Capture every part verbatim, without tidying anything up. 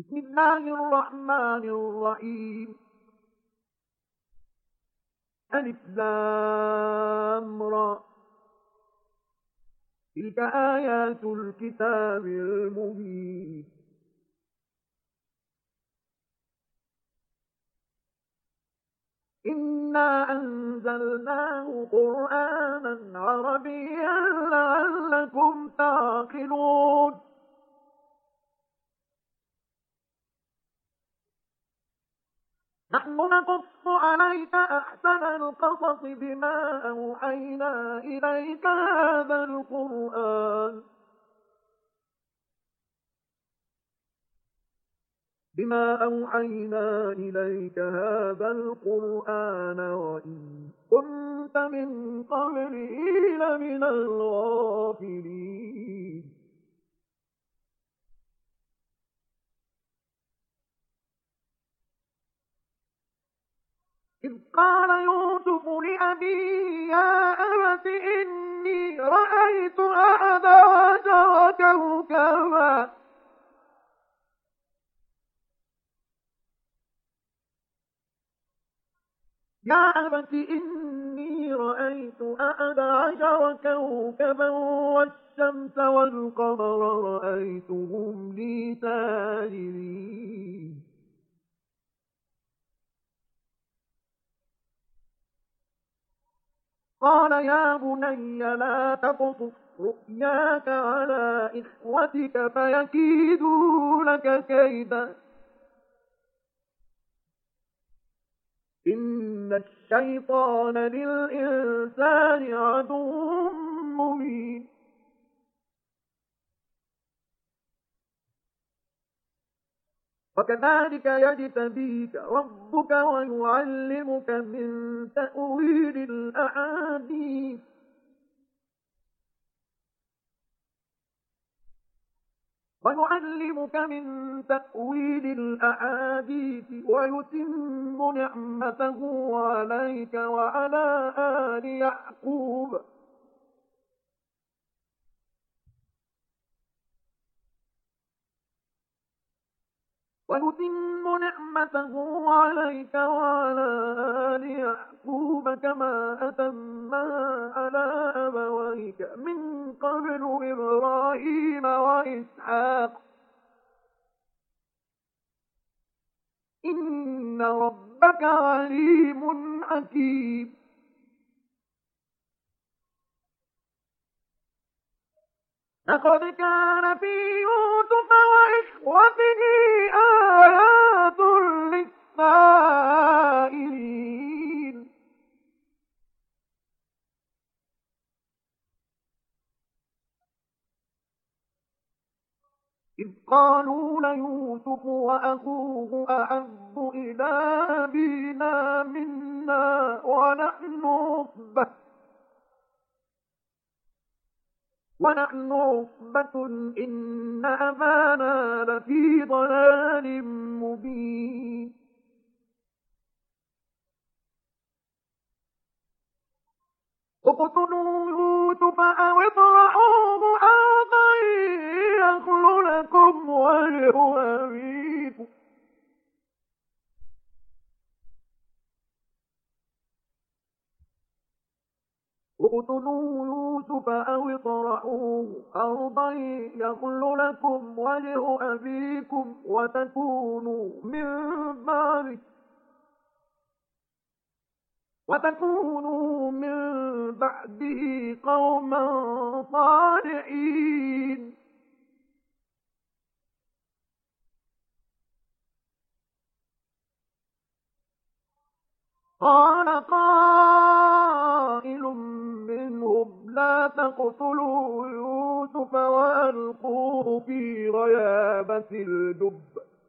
بسم الله الرحمن الرحيم. ألف لام را. تلك آيات الكتاب المبين. إنا أنزلناه قرآنا عربيا لعلكم تعقلون. نحن نقص عليك أحسن القصص بما أوحينا إليك هذا القرآن بما أوحينا إليك هذا القرآن وإن كنت من قبله لمن الغافلين. إذ قال يوسف لأبيه يا أبت إني رأيت أحد عشر كوكبا يا أبت إني رأيت أحد عشر كوكبا والشمس والقمر رأيتهم لي ساجدين. قال يا بني لا تقصص رؤياك على إخوتك فيكيدوا لك كيدا إن الشيطان للإنسان عدو مبين. وكذلك يجتبيك ربك ويعلمك من تأويل الأحاديث ويعلمك من تأويل الأحاديث ويتم نعمته عليك وعلى آل يعقوب ويتم نعمته عليك وعلى آل يعقوب كما أتمها على أبويك من قبل إبراهيم وإسحاق إن ربك عليم حكيم. لقد كان في يوسف وإخوته آيات للسائلين. إذ قالوا ليوسف وأخوه أحب إلى أبينا منا ونحن عصبة ونحن عصبة إن أبانا لفي ضلال مبين. اقتلوا يوسف أو اطرحوه أرضا يخل لكم وجه أبيكم اقتلوا يوسف أو اطرحوه أرضا يخل لكم وجه أبيكم وتكونوا من بعده وتكونوا من بعده قوما صالحين. قال قائل منهم لا تقتلوا يوسف وألقوه في غيابة الجب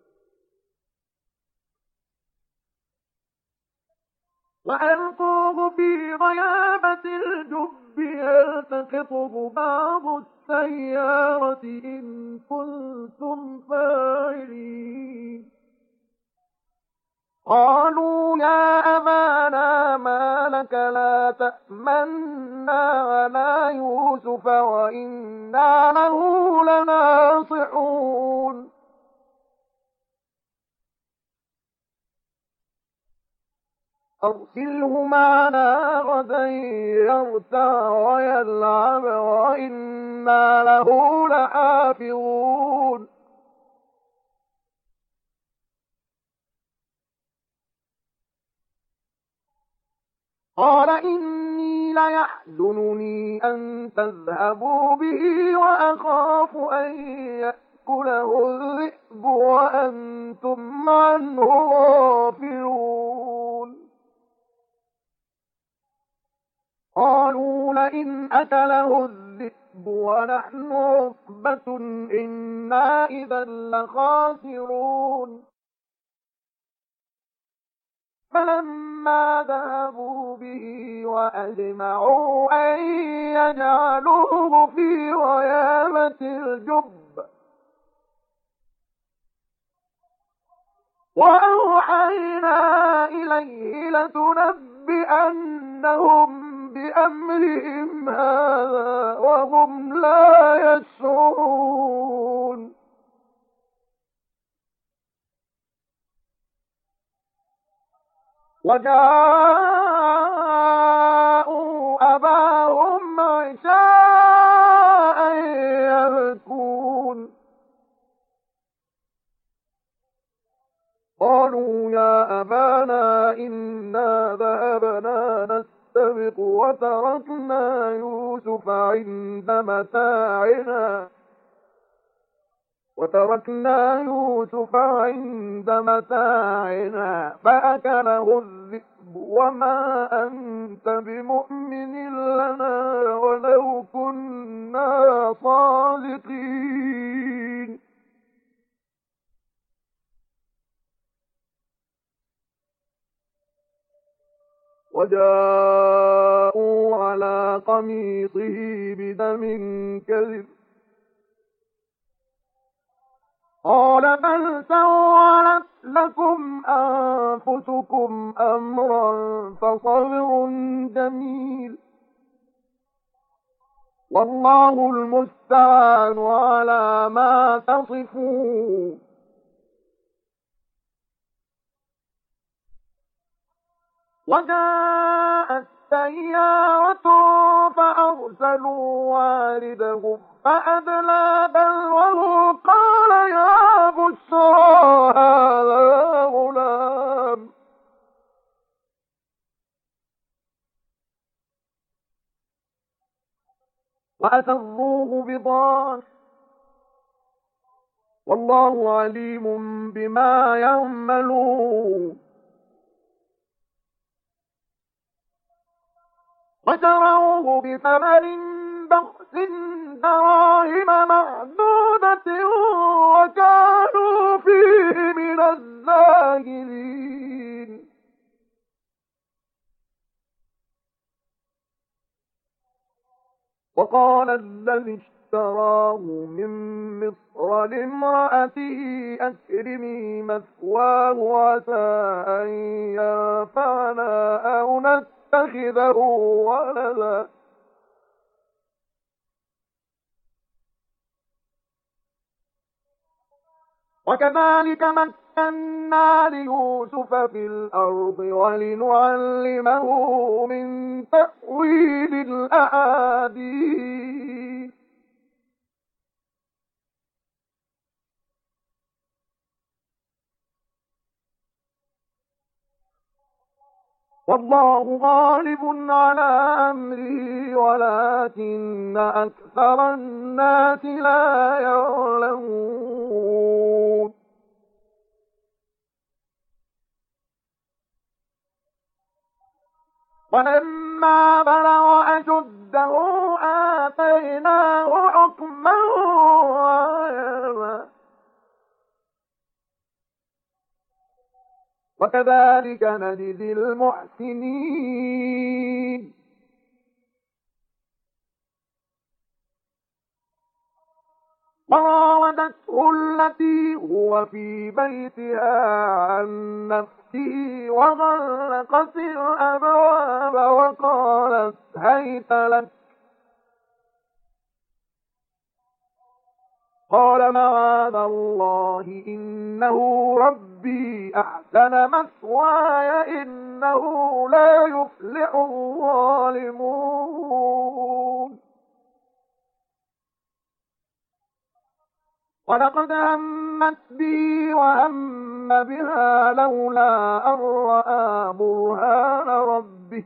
وألقوه في غيابة الجب يلتقطه بعض السيارة إن كنتم فاعلين. قالوا يا أبانا ما لك لا تأمنا على يوسف وإنا له لناصحون. أرسله معنا غدا يرتع ويلعب وإنا له لحافظون. قال إني ليحزنني أن تذهبوا به وأخاف أن يأكله الذئب وأنتم عنه غافلون. قالوا لئن أكله الذئب ونحن عصبة إنا إذا لخاسرون. فلما ذهبوا به وأجمعوا أن يجعلوه في غيابة الجب وأوحينا إليه لتنبئنهم بأمرهم هذا وهم لا يشعرون. وجاءوا أباهم عشاء يبكون. قالوا يا أبانا إنا ذهبنا نستبق وتركنا يوسف عند متاعنا وتركنا يوسف عند متاعنا فأكله الذئب وما أنت بمؤمن لنا ولو كنا صادقين. وجاءوا على قميصه بدم كذب قال بل سولت لكم أنفسكم أمرا فصبر جميل والله المستعان على ما تصفون. وجاءت سيارة فأرسلوا واردهم فأدلى دلوه قال يا بشرى هذا غلام وأسروه بضاعة والله عليم بما يعملون. وشروه بثمن بخس دراهم معدودة وكانوا فيه من الزاهدين. وقال الذي اشتراه من مصر لامرأته أكرمي مثواه عسى أن ينفعنا أو نتخذه ولدا وكذلك مكنا ليوسف في الأرض ولنعلمه من تأويل الأحاديث والله غالب على أمره ولكن أكثر الناس لا يعلمون. ولما بلغ أشده آتيناه حكما وعلما وكذلك نجزي المحسنين. وراودته التي هو في بيتها عن نفسه وغلقت الأبواب وقالت هيت لك قال معاذ الله إنه رب ربي أحسن مثواي إنه لا يفلح الظالمون. ولقد همت به وهم بها لولا أن رأى برهان ربه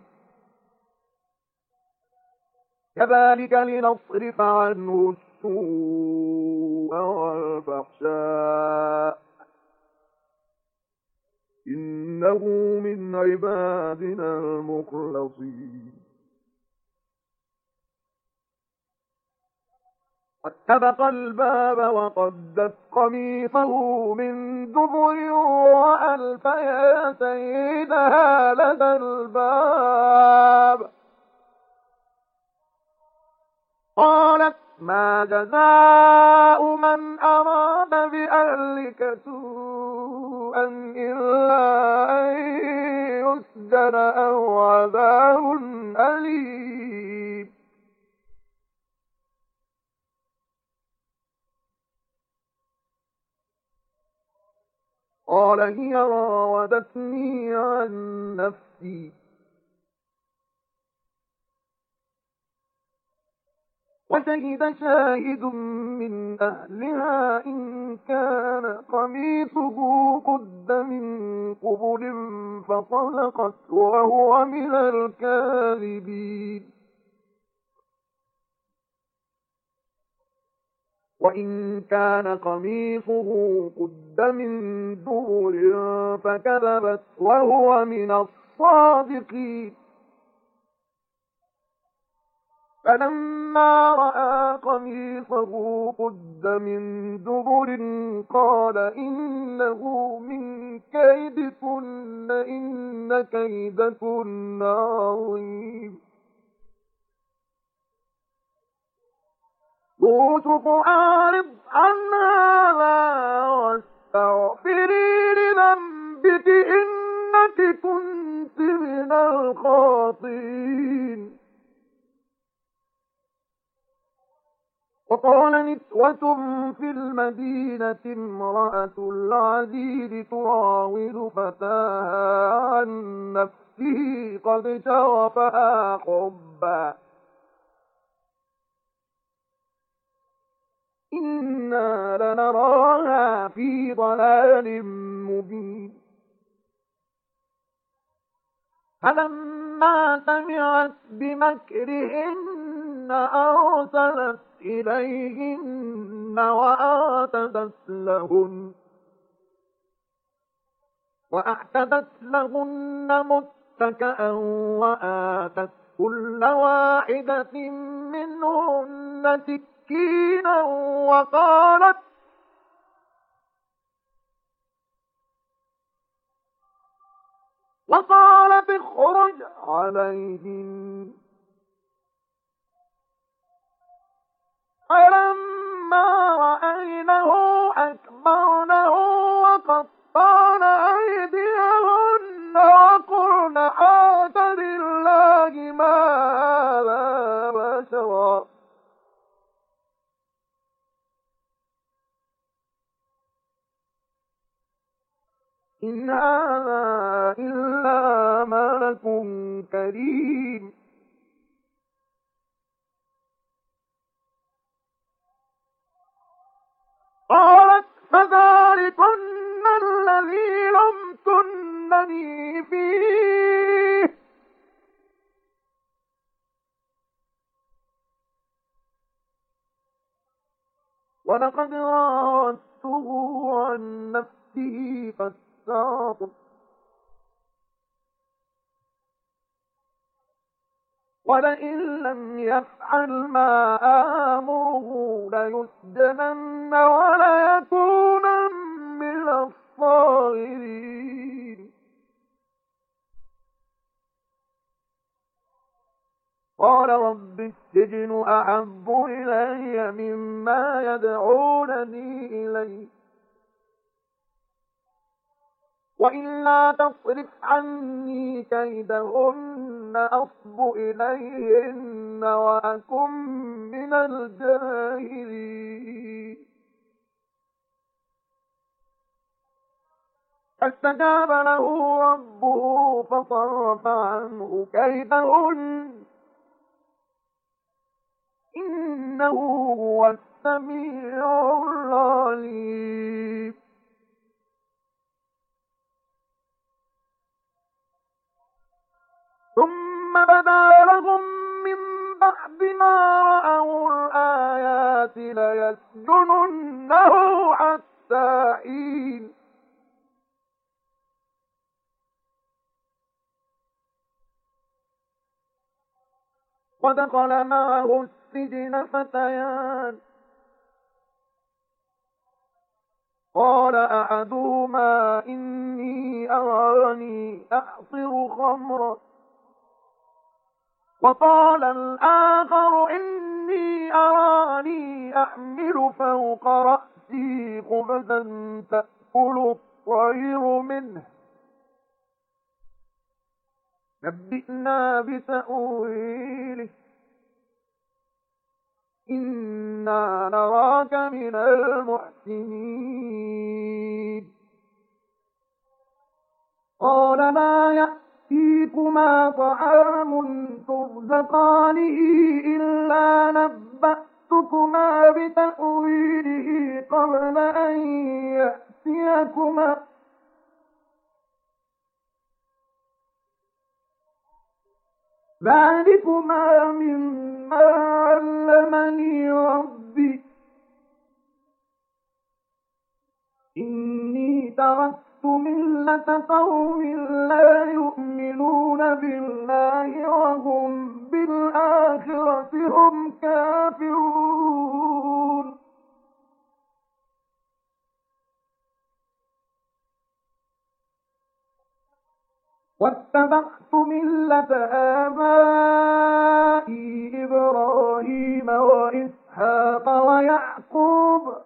كذلك لنصرف عنه السوء والفحشاء إنه من عبادنا المخلصين. واتبق الباب وقدت قميصه من دبر وألف يا سيدها لدى الباب. قالت ما جزاء من أراد بأهلك سوءا إلا أن يسجن أو عذاب أليم. قال هي راودتني عن نفسي وشهد شاهد من أهلها إن كان قميصه قد من قبل فصدقت وهو من الكاذبين. وإن كان قميصه قد من دبر فكذبت وهو من الصادقين. فلما رأى قميصه قد من دبر قال إنه من كيدكن إن كيدكن عظيم. يوسف أعرض عن هذا واستغفري لذنبك إنك كنت من الخاطئين. وقال نسوة في المدينة امرأة العزيز تراود فتاها عن نفسه قد شغفها حبا إنا لنراها في ضلال مبين. فلما سمعت بمكرهن أرسلت إليهن وأعتدت لهن وأعتدت لهن متكئا وآتت كل واحدة منهن سكينا وقالت وقالت اخرج عليهم. فلما رأينه أكبرنه وقطعن أيديهن وقلن حاش لله ما هذا بشرا إن هذا إلا ملك كريم. قالت فذلكن الذي لمتنني فيه ولقد راودته عن نفسه فاستعصم ولئن لم يفعل ما آمره ليسجنن وليكونن من الصاغرين. قال رب السجن أحب إلي مما يدعونني إليه وإلا تصرف عني كيدهن أصب إليهن وأكن من الجاهلين. فاستجاب له ربه فصرف عنه كيدهن إنه هو السميع العليم. ثم بدا لهم من بعد ما رأوا الآيات ليسجننه حتى حين. ودخل معه السجن فتيان قال أحدهما إني أراني أعصر خمرا وقال الآخر إني أراني أحمل فوق رأسي خبزا تأكل الطير منه نبئنا بتأويله إنا نراك من المحسنين. قال لا يأتيكما طعام ترزقانه إلا نبأتكما بتأويله قبل أن يأتيكما ذلكما مما علمني ربي إني تركت ملة قوم لا يؤمنون بالله وهم بالآخرة هم كافرون. واتبعت ملة آبائي إبراهيم وإسحاق ويعقوب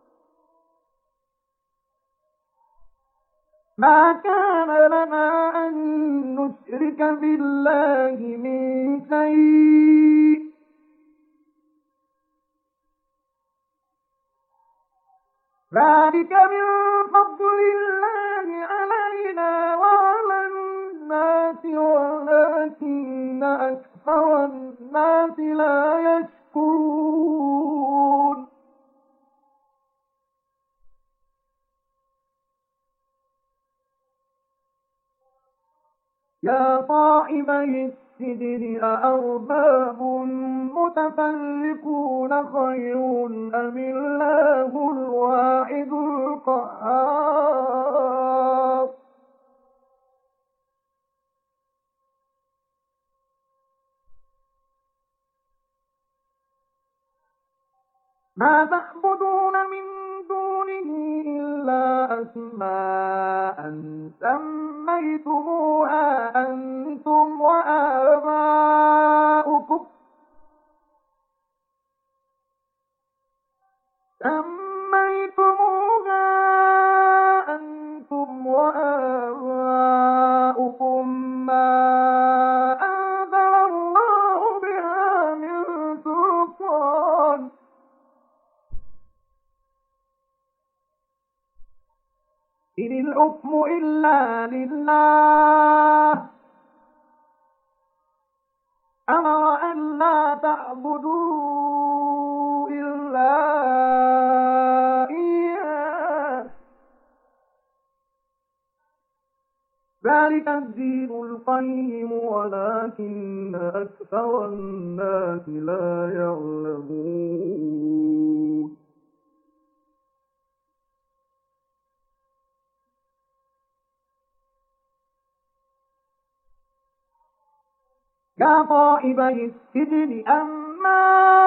ما كان لنا أن نشرك بالله من شيء ذلك من فضل الله علينا وعلى الناس ولكن أكثر الناس لا يشكرون. يا صاحبي السجن أأرباب متفرقون خير أم الله الواحد القهار. ما تعبدون من دونه إلا أسماء سميتموها أنتم وآباؤكم سميتموها أنتم وآباؤكم ما أنزل الله بها من سلطان إن الحكم إلا لله أمر أن لا تعبدوا إلا إياه ذلك الدين القيم ولكن أكثر الناس لا يعلمون. يا صاحبي السجن أما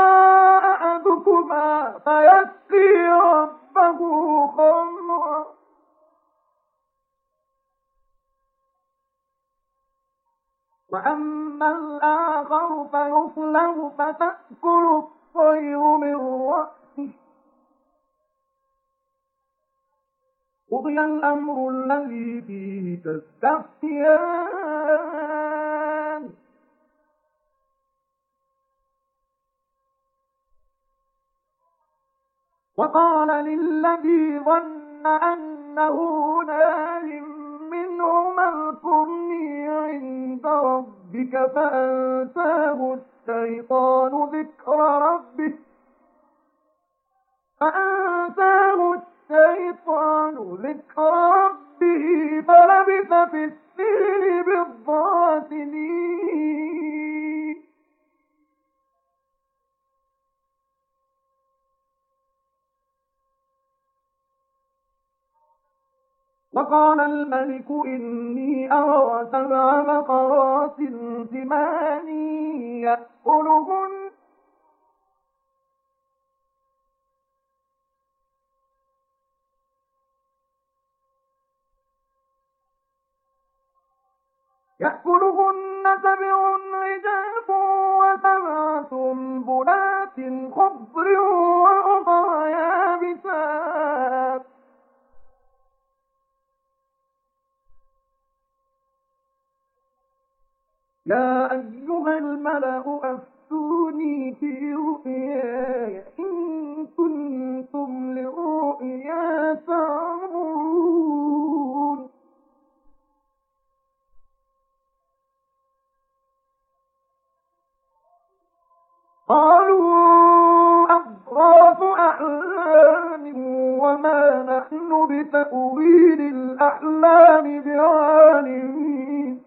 أحدكما فيسقي ربه خمرا وأما الآخر فيصلب فتأكل الطير من رأسه قضي الأمر الذي فيه تستفتيان وقال للذي ظن أنه نال منهما الكرني عند ربك فأنساه الشيطان ذكر ربه فأنساه الشيطان ذكر ربه فلبث في السجن بضع سنين. وقال الملك إني أرى سبع بقرات سمان يأكلهن يأكلهن سبع عجاف وسبع سنبلات خضر وأخرى يابسات يا أيها الملأ أفتوني في رؤياي إن كنتم لرؤيا تعبرون. قالوا أضغاث أحلام وما نحن بتأويل الأحلام بعالمين.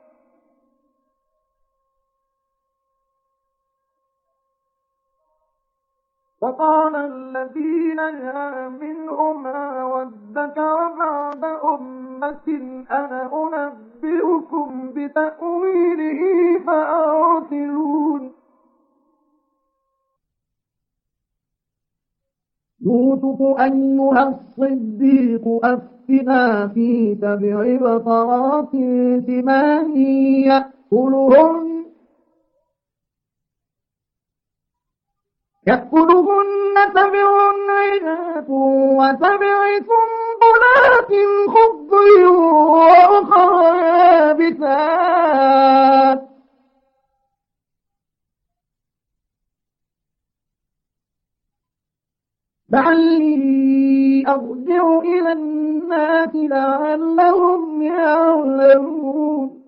وقال الذين نجا منهما وادكر بعد أمة أنا أنبئكم بتأويله فأرسلون. يوسف أيها الصديق أفتنا في سبع بقرات سمان يأكلهن يأكلهن سبع عجاف وسبع سنبلات خضر وأخرى يابسات لعلي أرجع إلى الناس لعلهم يعلمون.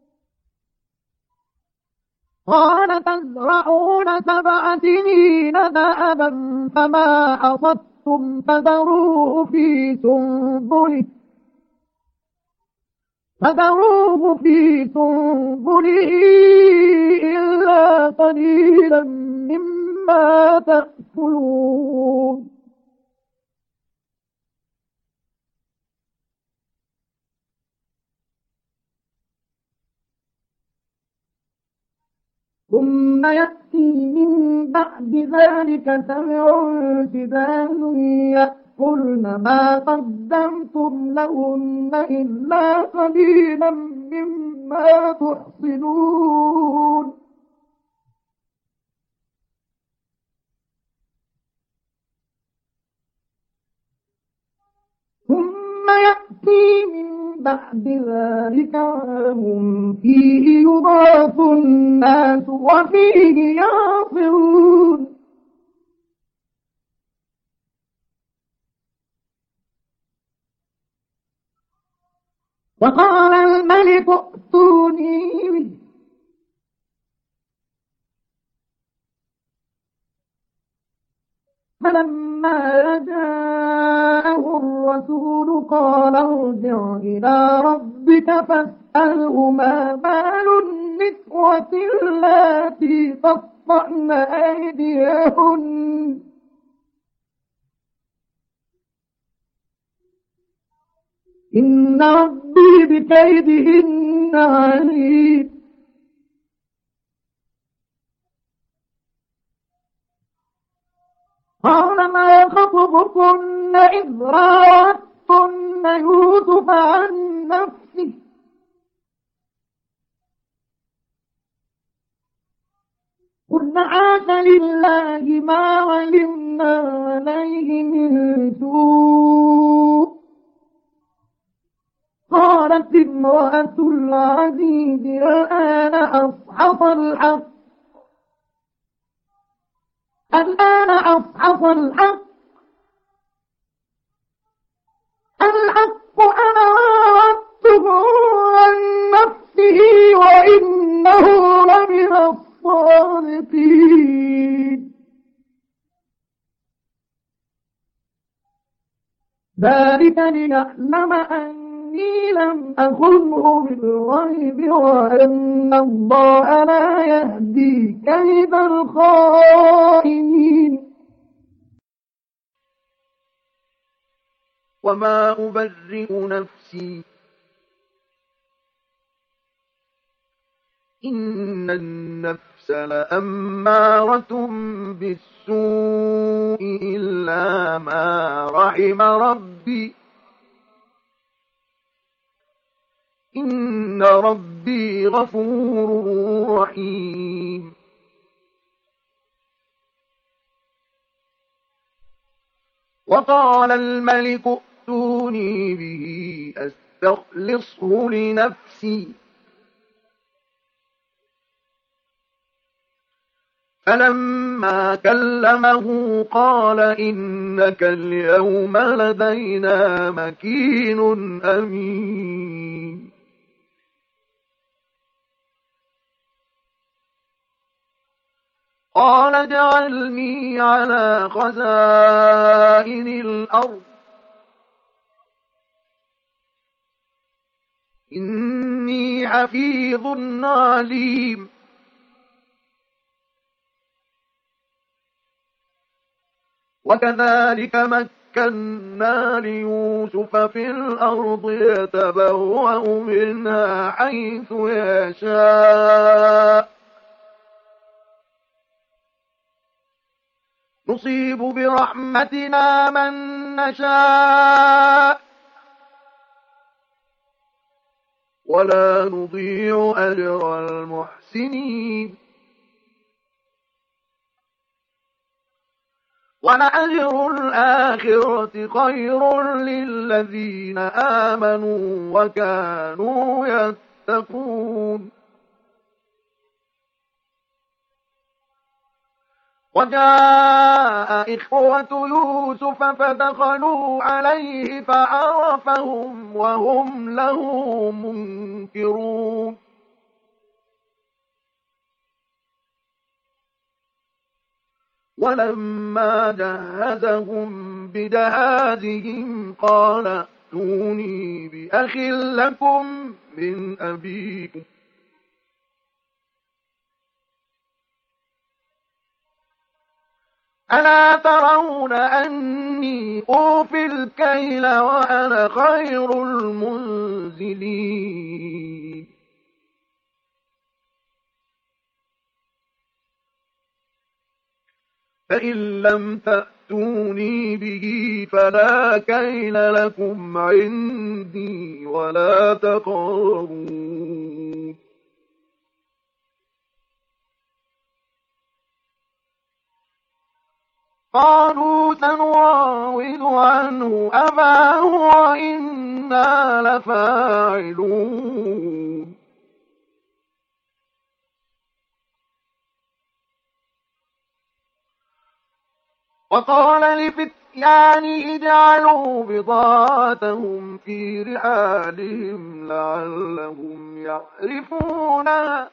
قال تزرعون سبع سنين دأبا فما حصدتم فذروه في سنبله فذروه في سنبله إلا قليلا مما تأكلون. ثم يأتي من بعد ذلك سبع شداد يأكلن ما قدمتم لهن إلا قليلا مما تحصنون. ثم يأتي من بعد ذلك عام فيه يضاف الناس وفيه يعصرون. وقال الملك ائتوني به فلما جاءه الرسول قال ارجع إلى ربك فاسأله ما بال النسوة اللاتي قطعن أيديهن إن ربي بكيدهن عليم. قال ما خطبكن إذ راوتن يوسف عن نفسه قلنا عاش لله ما علمنا عليه من سوء. قالت امرأة العزيز الآن أصحص الحق الآن أصحص الحق ذلك ليعلم أني لم أخنه بالغيب وأن الله لا يهدي كيد الخائنين. وما أبرئ نفسي إن النفس لأمارة بالسوء إلا ما رحم ربي إن ربي غفور رحيم. وقال الملك ائتوني به أستخلصه لنفسي فلما كلمه قال إنك اليوم لدينا مكين أمين. قال اجعلني على خزائن الأرض إني حفيظ عليم. وكذلك مكنا ليوسف في الأرض يتبوأ منها حيث يشاء نصيب برحمتنا من نشاء ولا نضيع أجر المحسنين. ولأجر الآخرة خير للذين آمنوا وكانوا يتقون. وجاء إخوة يوسف فدخلوا عليه فعرفهم وهم له منكرون. ولما جهزهم بجهازهم قال ائتوني بأخ لكم من أبيكم ألا ترون أني أوفي الكيل وأنا خير المنزلين. فإن لم تأتوني به فلا كيل لكم عندي ولا تقربون. قالوا سنراود عنه أباه وإنا لفاعلون. وقال لفتيانه اجعلوا بضاعتهم في رحالهم لعلهم يعرفونها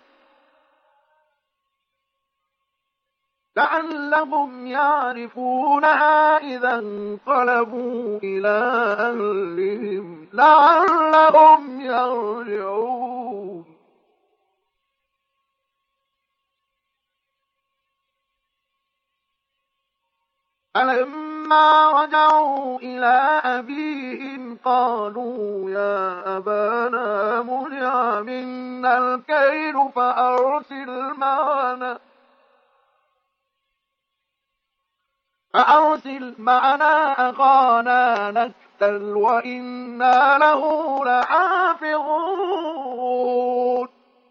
لعلهم يعرفونها إذا انقلبوا إلى أهلهم لعلهم يرجعون. فلما رجعوا إلى أبيهم قالوا يا أبانا منع منا الكيل فأرسل معنا فأرسل معنا أخانا نكتل وإنا له لحافظون.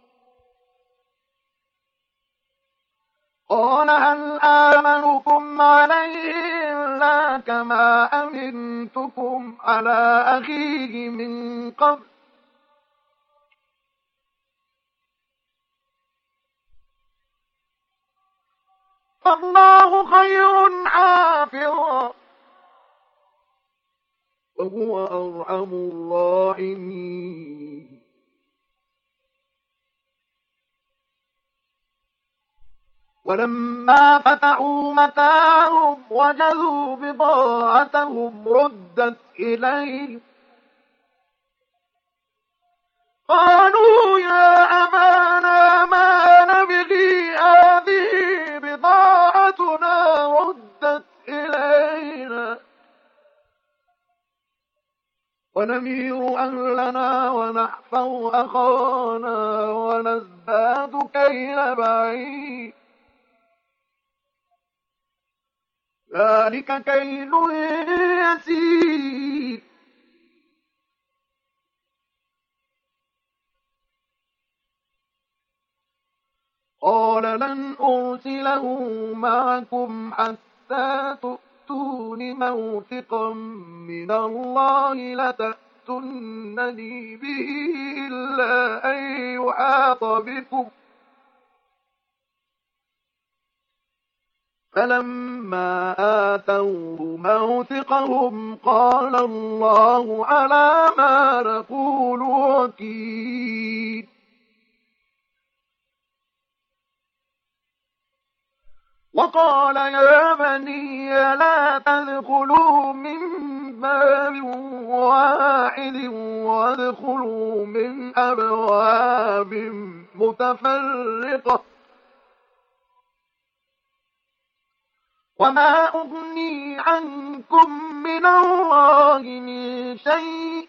قال هل آمنكم عليه إلا كما أمنتكم على أخيه من قبل فالله خير حافظا وهو أرحم الراحمين. ولما فتحوا متاعهم وجدوا بضاعتهم ردت إليهم قالوا يا أبانا ما نبغي هذه بضاعتنا ردت إلينا ونمير أهلنا ونحفظ أخانا ونزداد كيل بعيد ذلك كيل يسير قال لن أرسله معكم حتى تؤتون موثقا من الله لتأتونني به إلا أن يحاط بكم فلما آتوه موثقهم قال الله على ما نقول وكيل وقال يا بني لا تدخلوا من باب واحد وادخلوا من أبواب متفرقة وما أغني عنكم من الله من شيء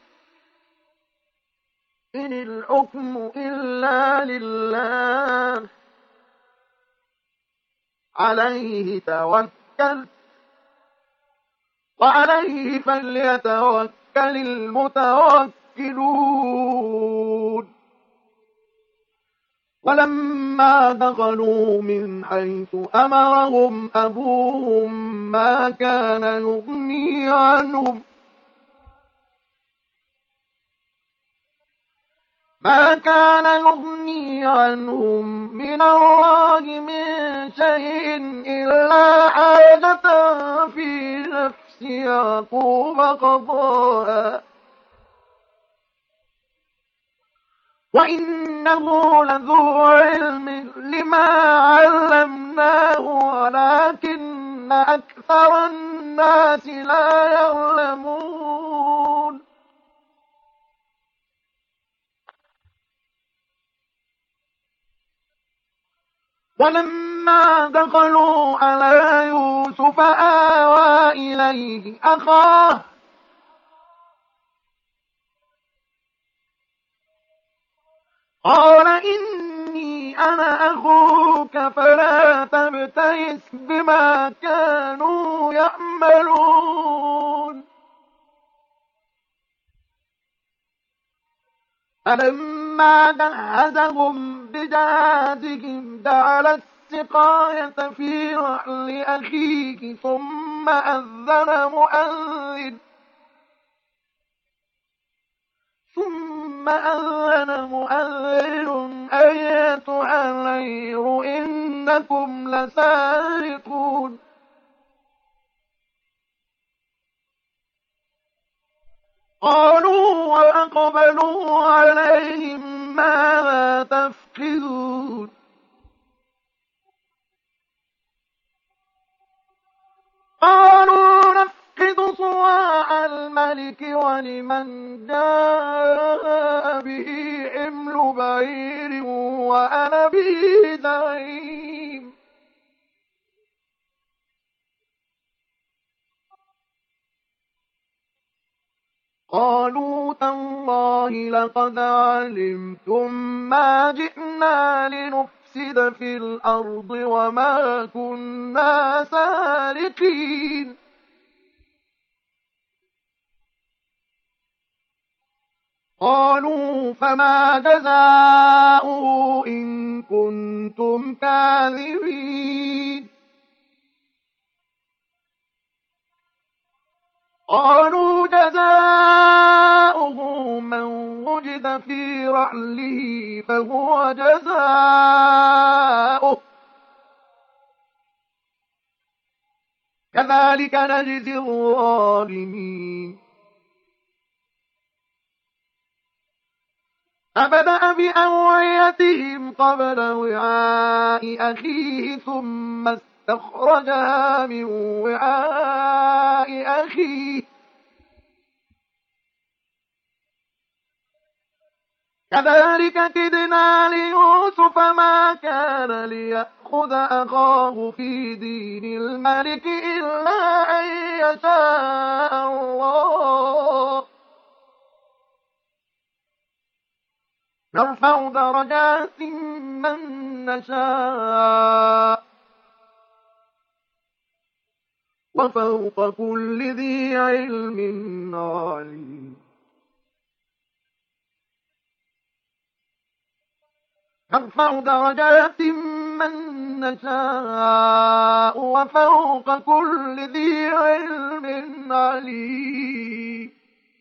إن الحكم إلا لله عليه توكل وعليه فليتوكل المتوكلون ولما دخلوا من حيث أمرهم أبوهم ما كان يغني عنهم ما كان يغني عنهم من الله من شيء إلا حاجة في نفس يعقوب قضاها وإنه لذو علم لما علمناه ولكن أكثر الناس لا يعلمون ولما دخلوا على يوسف آوى إليه أخاه قال إني أنا أخوك فلا تبتئس بما كانوا يعملون فلما جهزهم بجهازهم جعل السقاية في رحل أخيه ثم أذن مؤذن ثم أذن مؤذن أيتها العير إنكم لسارقون قالوا وأقبلوا عليهم ماذا تفقدون قالوا نفقد صواع الملك ولمن جاء به حمل بعير وأنا به زعيم قالوا تالله لقد علمتم ما جئنا لنفسد في الأرض وما كنا سارقين قالوا فما جزاؤه إن كنتم كاذبين قالوا جزاؤه من وجد في رحله فهو جزاؤه كذلك نجزي الظالمين فبدأ بأوعيتهم قبل وعاء أخيه ثم استخرجها من وعاء أخيه كذلك كدنا ليوسف ما كان ليأخذ أخاه في دين الملك إلا أن يشاء الله نرفع درجات من نشاء وفوق كل ذي علم عليم نرفع درجات من نشاء وفوق كل ذي علم عليم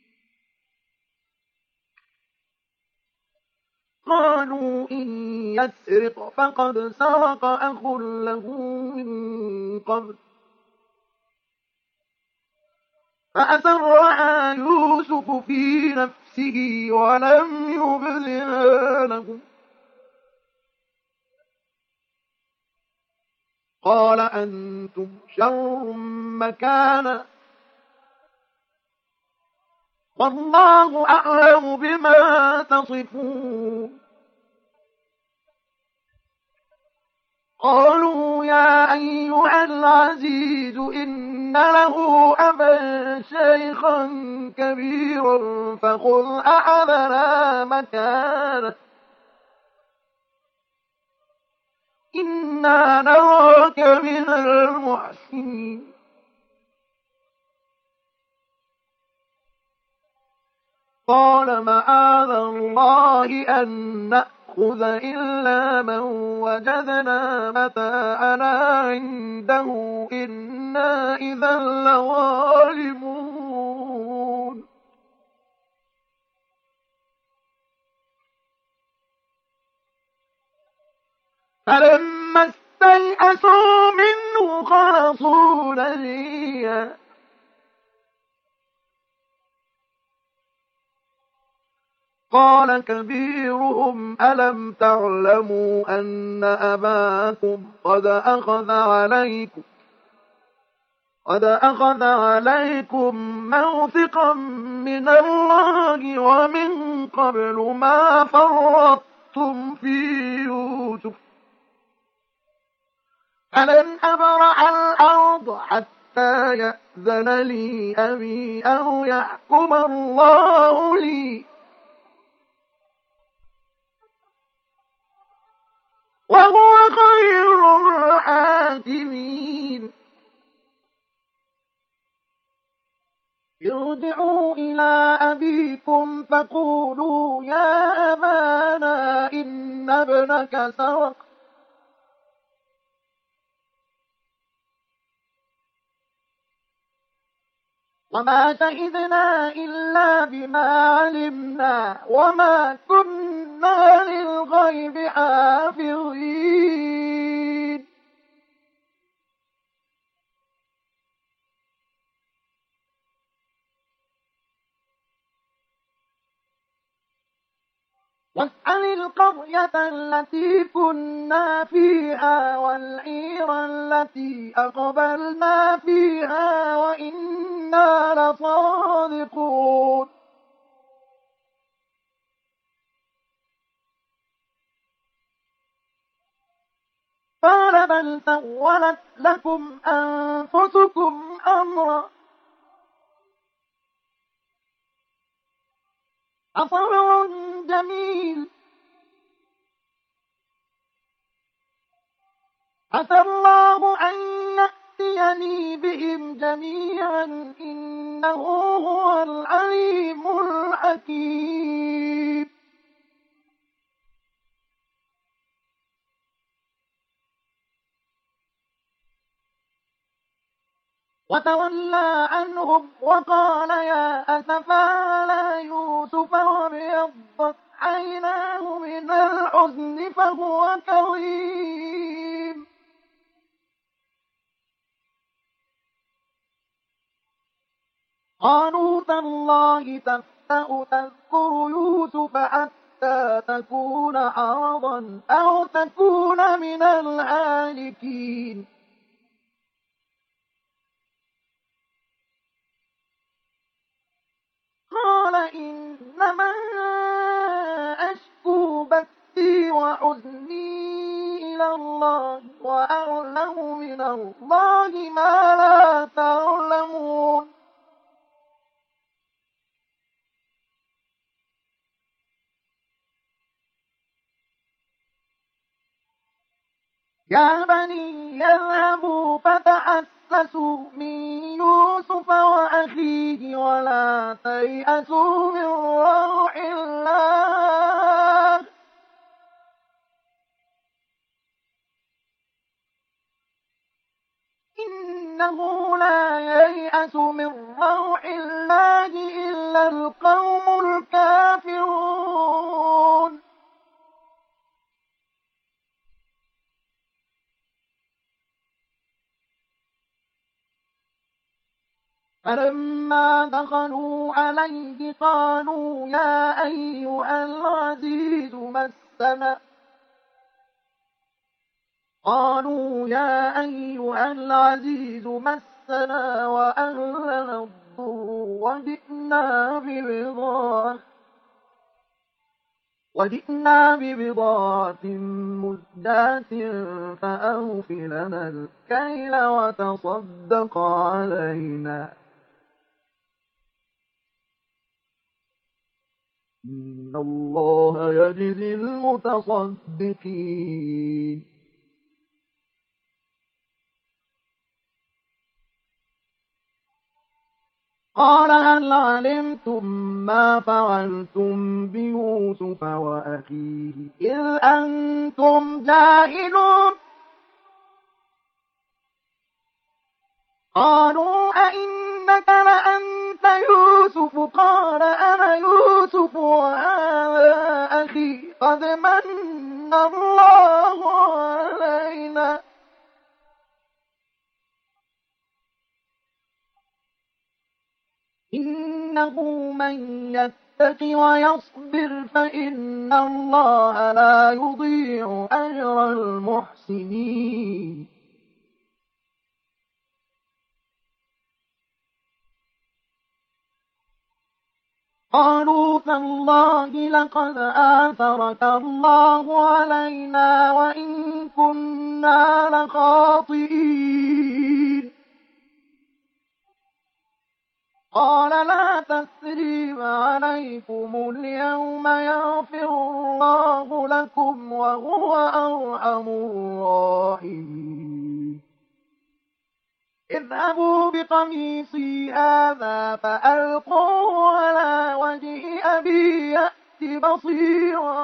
قالوا إن يسرق فقد سرق أخ له من قبل فأسرها يوسف في نفسه ولم يبدها لهم قال أنتم شر مكانا والله أعلم بما تصفون قالوا يا أيها العزيز إن له أبا شيخا كبيرا فخذ أحدنا مكانه إنا نراك من المحسنين قال معاذ الله أن نأخذ إلا من وجدنا متاعنا عنده إنا إذا لظالمون فلما استيئسوا منه خلصوا نجيا قال كبيرهم ألم تعلموا أن أباكم قد أخذ عليكم قد أخذ عليكم موثقا من الله ومن قبل ما فرطتم في يوسف فلن أبرح الأرض حتى يأذن لي أبي أو يحكم الله لي وهو خير الحاكمين ارجعوا إلى أبيكم فقولوا يا أبانا إن ابنك سرق وما شهدنا إلا بما علمنا وما كنا للغيب حافظين واسأل القرية التي كنا فيها والعير التي أقبلنا فيها وإنا لصادقون قال بل سولت لكم أنفسكم أمرا فصبر جميل عسى الله أن يأتيني بهم جميعا إنه هو العليم الحكيم وتولى عنهم وقال يا أسفى على يوسف وابيضت عيناه من الحزن فهو كظيم قالوا تالله تفتأ تذكر يوسف حتى حتى تكون عرضا أو تكون من الهالكين. قال إنما أشكو بثي وحزني إلى الله وأعلم من الله ما لا تعلمون. يا بني يذهبوا فتحسسوا من يوسف وأخيه ولا تيأسوا من روح الله إنه لا ييأس من روح الله إلا القوم الكافرون. فلما دخلوا عليه قالوا يا أيها العزيز مسنا قالوا يا أيها العزيز مسنا وأهلنا الضر وجئنا ببضاعة وجئنا ببضاعة مزجاة فأوف لنا الكيل وتصدق علينا إن الله يجزي المتصدقين. قال هل علمتم ما فعلتم بيوسف وأخيه إذ أنتم جاهلون. قالوا أئنك لأنت يوسف قال أنا يوسف وهذا أخي قد من الله علينا إنه من يتق ويصبر فإن الله لا يضيع أجر المحسنين. قالوا تالله لقد آثرك الله علينا وإن كنا لخاطئين. قال لا تثريب عليكم اليوم يغفر الله لكم وهو أرحم الراحمين. اذهبوا بقميصي هذا فألقوه على وجه أبي يأت بصيرا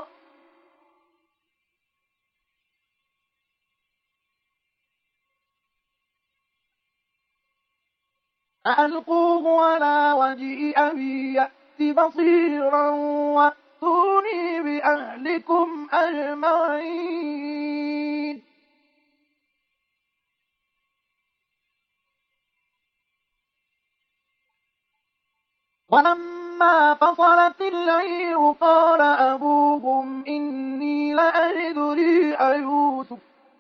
فألقوه على وجه أبي يأت بصيرا وأتوني بأهلكم أجمعين. ولما فصلت العير قال أبوهم إني لأجد ريح يوسف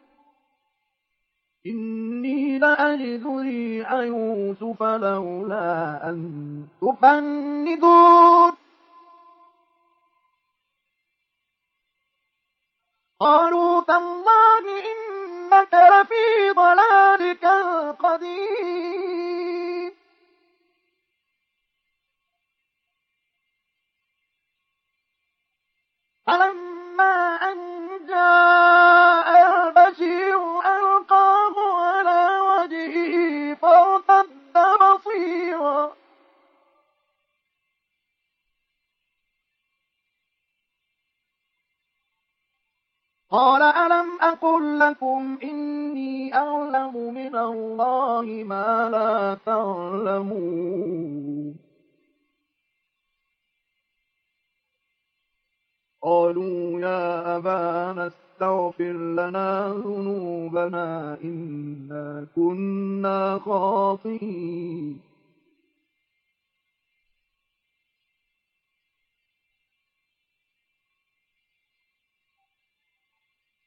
إني لأجد ريح يوسف لولا أن تفندون. قالوا تالله إنك لفي ضلالك القديم. فلما أن جاء البشير ألقاه على وجهه فارتد بصيرا قال ألم أقل لكم إني أعلم من الله ما لا تعلمون. قالوا يا أبانا استغفر لنا ذنوبنا إنا كنا خاطئين.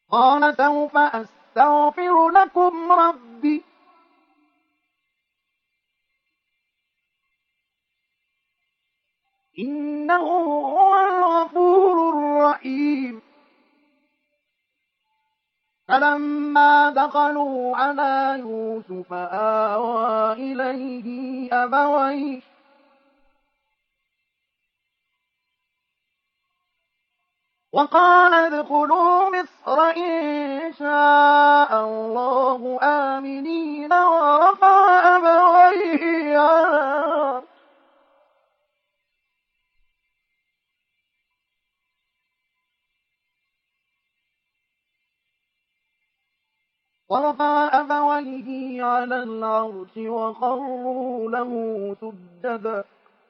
قال سوف أستغفر لكم ربي إنه هو الغفور الرحيم. فلما دخلوا على يوسف آوى إليه أبويه وقال ادخلوا مصر إن شاء الله آمنين ورفع أبويه على ورفع أبويه على العرش وخروا له سجدا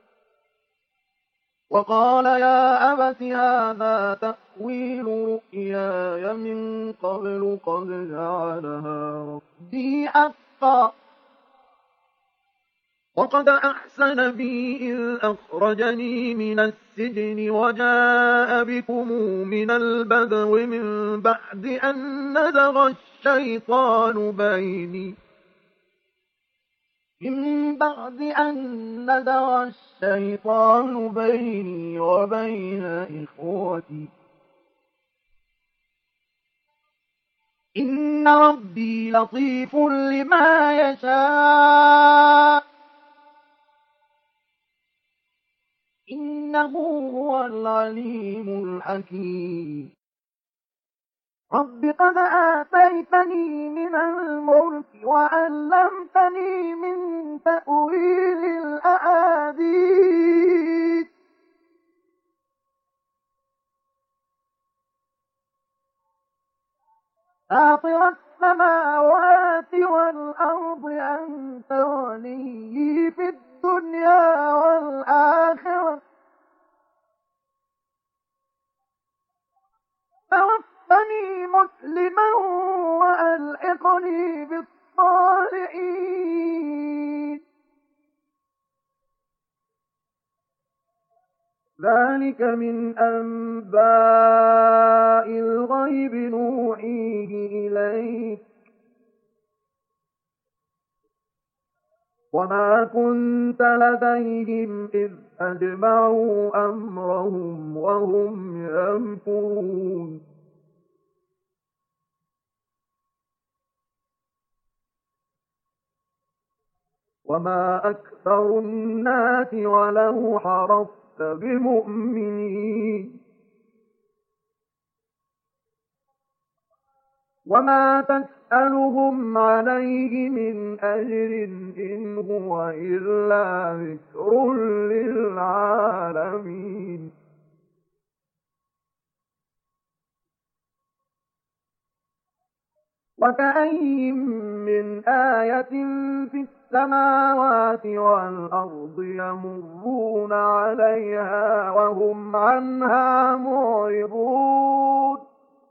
وقال يا أبت هذا تأويل رؤياي من قبل قد جعلها ربي حقا وقد أحسن بي إذ أخرجني من السجن وجاء بكم من البدو من بعد أن نزغ الشيطان بيني من بعد أن نزغ الشيطان بيني وبين إخوتي إن ربي لطيف لما يشاء إنه هو العليم الحكيم. رب قد آتيتني من الملك وعلمتني من تأويل الأحاديث فاطر السماوات والأرض أنت وليي في الدنيا والآخرة توفني مسلما وألحقني بالصالحين. ذلك من أنباء الغيب نوحيه إليك وما كنت لديهم إذ أجمعوا أمرهم وهم يمكرون. وما أكثر الناس ولو حرصت بمؤمنين وما تسألهم عليه من أجر إن هو إلا ذكر للعالمين. وكأين من آية في السماوات والأرض يمرون عليها وهم عنها معرضون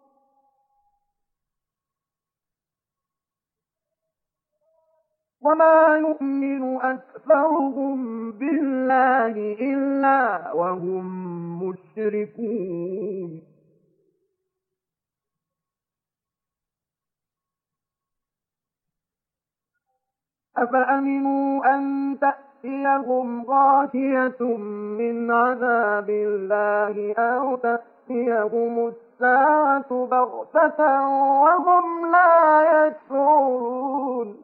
وما يؤمن أكثرهم بالله إلا وهم مشركون. أفأمنوا أن تأتيهم غاشية من عذاب الله أو تأتيهم الساعة بغتة وهم لا يشعرون.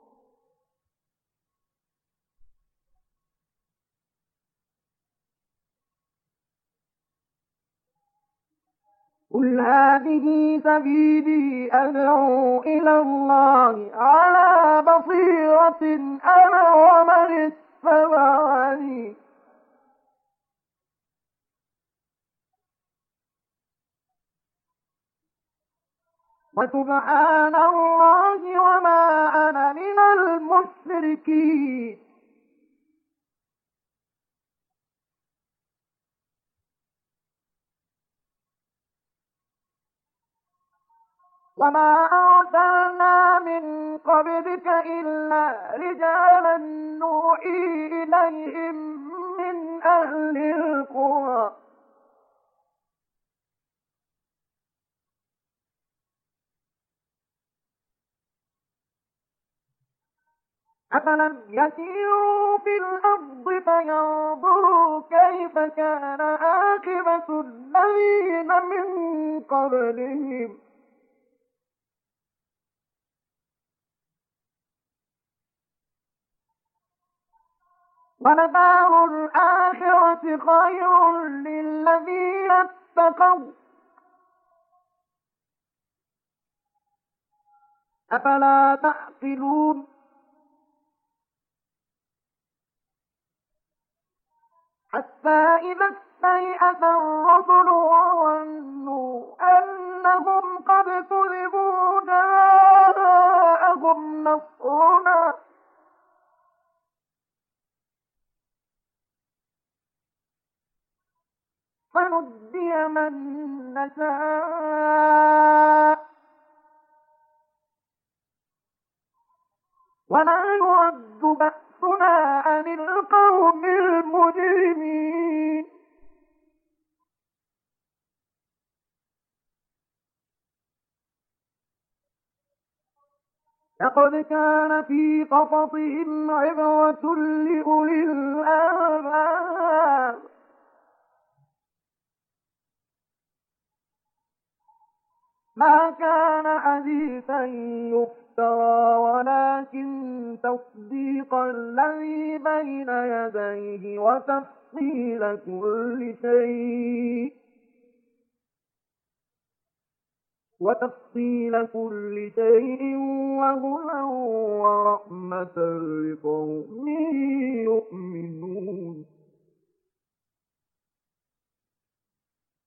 قل هذه سبيلي أدعو إلى الله على بصيرة أنا ومن اتبعني وسبحان الله وما أنا من المشركين. وما أرسلنا من قبلك إلا رجالا نوحي إليهم من أهل القرى أفلم يسيروا في الأرض فينظروا كيف كان عاقبة الذين من قبلهم ولدار الآخرة خير للذين اتقوا أفلا تعقلون حتى إذا استيأس الرسل وظنوا أنهم قد كذبوا جاءهم نصرنا فنجي من نشاء ولا يرد بأسنا عن القوم المجرمين لقد كان في قصصهم عبرة لأولي الألباب ما كان حديثا يفترى ولكن تصديق الذي بين يديه وتفصيل كل شيء وتفصيل كل شيء وهدى ورحمة لقوم يؤمنون